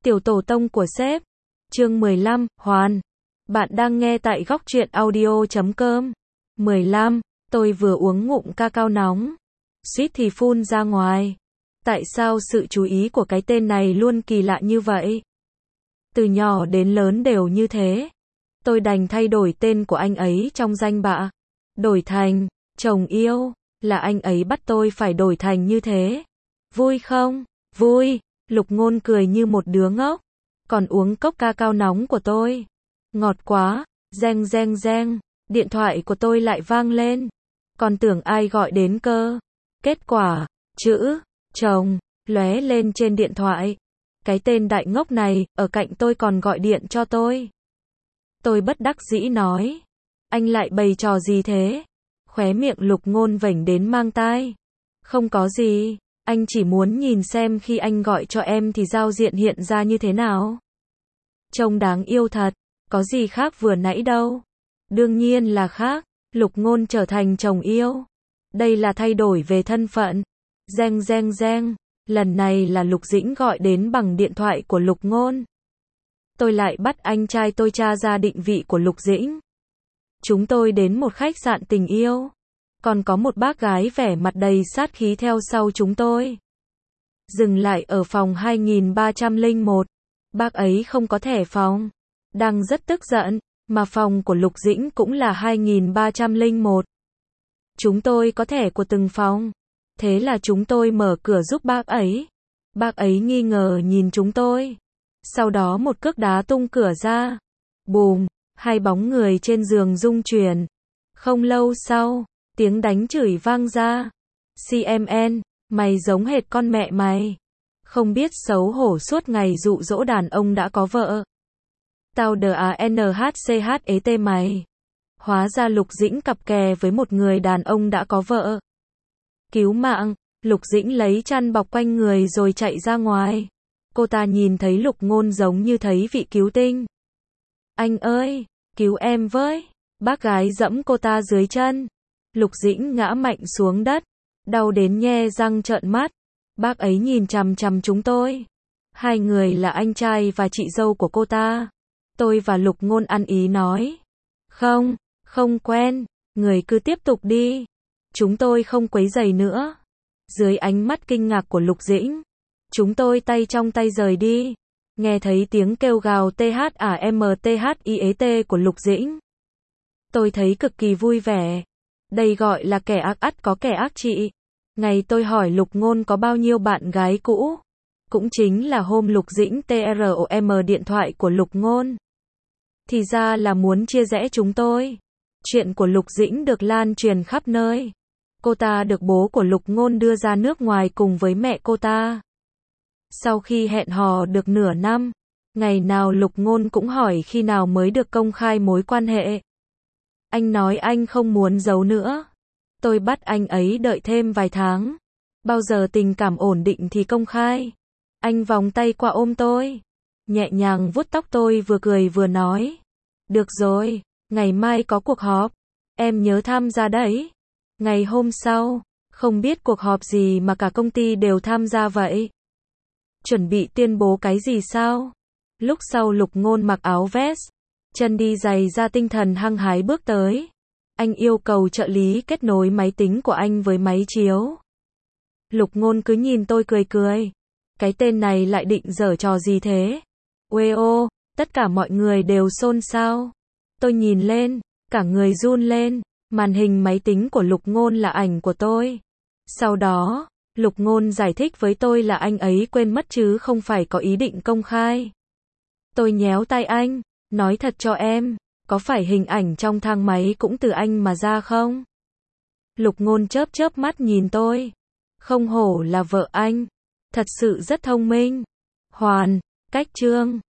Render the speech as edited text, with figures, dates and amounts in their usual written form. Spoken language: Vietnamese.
Tiểu tổ tông của sếp. Chương 15, Hoàn. Bạn đang nghe tại góc truyện audio.com. 15. Tôi vừa uống ngụm cacao nóng, suýt thì phun ra ngoài. Tại sao sự chú ý của cái tên này luôn kỳ lạ như vậy? Từ nhỏ đến lớn đều như thế. Tôi đành thay đổi tên của anh ấy trong danh bạ. Đổi thành, chồng yêu, là anh ấy bắt tôi phải đổi thành như thế. Vui không? Vui. Lục Ngôn cười như một đứa ngốc. Còn uống cốc cacao nóng của tôi. Ngọt quá. Reng reng reng. Điện thoại của tôi lại vang lên. Còn tưởng ai gọi đến cơ. Kết quả, chữ, chồng, lóe lên trên điện thoại. Cái tên đại ngốc này, ở cạnh tôi còn gọi điện cho tôi. Tôi bất đắc dĩ nói. Anh lại bày trò gì thế? Khóe miệng Lục Ngôn vểnh đến mang tai. Không có gì, anh chỉ muốn nhìn xem khi anh gọi cho em thì giao diện hiện ra như thế nào. Trông đáng yêu thật, có gì khác vừa nãy đâu. Đương nhiên là khác, Lục Ngôn trở thành chồng yêu. Đây là thay đổi về thân phận. Reng reng reng, lần này là Lục Dĩnh gọi đến bằng điện thoại của Lục Ngôn. Tôi lại bắt anh trai tôi tra ra định vị của Lục Dĩnh. Chúng tôi đến một khách sạn tình yêu. Còn có một bác gái vẻ mặt đầy sát khí theo sau chúng tôi. Dừng lại ở phòng 2301. Bác ấy không có thẻ phòng. Đang rất tức giận, mà phòng của Lục Dĩnh cũng là 2301. Chúng tôi có thẻ của từng phòng. Thế là chúng tôi mở cửa giúp bác ấy. Bác ấy nghi ngờ nhìn chúng tôi. Sau đó một cước đá tung cửa ra. Bùm, hai bóng người trên giường rung chuyển. Không lâu sau, tiếng đánh chửi vang ra. CMN, mày giống hệt con mẹ mày. Không biết xấu hổ suốt ngày dụ dỗ đàn ông đã có vợ. Tao DANHCHET mày. Hóa ra Lục Dĩnh cặp kè với một người đàn ông đã có vợ. Cứu mạng, Lục Dĩnh lấy chăn bọc quanh người rồi chạy ra ngoài. Cô ta nhìn thấy Lục Ngôn giống như thấy vị cứu tinh. Anh ơi, cứu em với. Bác gái giẫm cô ta dưới chân. Lục Dĩnh ngã mạnh xuống đất, đau đến nhe răng trợn mắt. Bác ấy nhìn chằm chằm chúng tôi. Hai người là anh trai và chị dâu của cô ta. Tôi và Lục Ngôn ăn ý nói. Không, không quen, người cứ tiếp tục đi. Chúng tôi không quấy rầy nữa. Dưới ánh mắt kinh ngạc của Lục Dĩnh, chúng tôi tay trong tay rời đi. Nghe thấy tiếng kêu gào THAMTHIET của Lục Dĩnh. Tôi thấy cực kỳ vui vẻ. Đây gọi là kẻ ác ắt có kẻ ác trị. Ngày tôi hỏi Lục Ngôn có bao nhiêu bạn gái cũ. Cũng chính là hôm Lục Dĩnh TROM điện thoại của Lục Ngôn. Thì ra là muốn chia rẽ chúng tôi. Chuyện của Lục Dĩnh được lan truyền khắp nơi. Cô ta được bố của Lục Ngôn đưa ra nước ngoài cùng với mẹ cô ta. Sau khi hẹn hò được nửa năm, ngày nào Lục Ngôn cũng hỏi khi nào mới được công khai mối quan hệ. Anh nói anh không muốn giấu nữa. Tôi bắt anh ấy đợi thêm vài tháng. Bao giờ tình cảm ổn định thì công khai. Anh vòng tay qua ôm tôi, nhẹ nhàng vuốt tóc tôi vừa cười vừa nói. Được rồi, ngày mai có cuộc họp. Em nhớ tham gia đấy. Ngày hôm sau, không biết cuộc họp gì mà cả công ty đều tham gia vậy. Chuẩn bị tuyên bố cái gì sao? Lúc sau Lục Ngôn mặc áo vest, chân đi giày ra tinh thần hăng hái bước tới. Anh yêu cầu trợ lý kết nối máy tính của anh với máy chiếu. Lục Ngôn cứ nhìn tôi cười cười. Cái tên này lại định giở trò gì thế? Uê ô, tất cả mọi người đều xôn xao. Tôi nhìn lên, cả người run lên. Màn hình máy tính của Lục Ngôn là ảnh của tôi. Sau đó, Lục Ngôn giải thích với tôi là anh ấy quên mất chứ không phải có ý định công khai. Tôi nhéo tay anh, nói thật cho em, có phải hình ảnh trong thang máy cũng từ anh mà ra không? Lục Ngôn chớp chớp mắt nhìn tôi. Không hổ là vợ anh, thật sự rất thông minh. Hoàn, cách chương.